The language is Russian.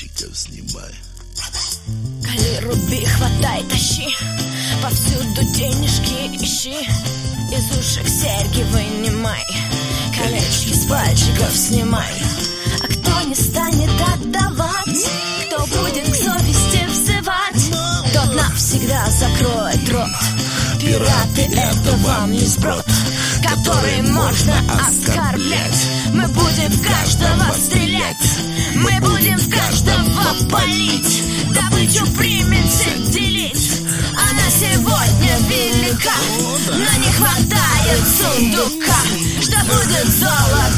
пленников снимай. Кали, руби, хватай, тащи, повсюду денежки ищи, из ушек серьги вынимай, колечки с пальчиков снимай. А кто не станет отдавать, кто будет к совести взывать, тот навсегда закроет рот. Пираты — это вам не сброд, который можно оскорблять. Мы будем в каждого стрелять, мы будем в каждого палить. Добычу примемся делить, она сегодня велика, но не хватает сундука. Что будет золото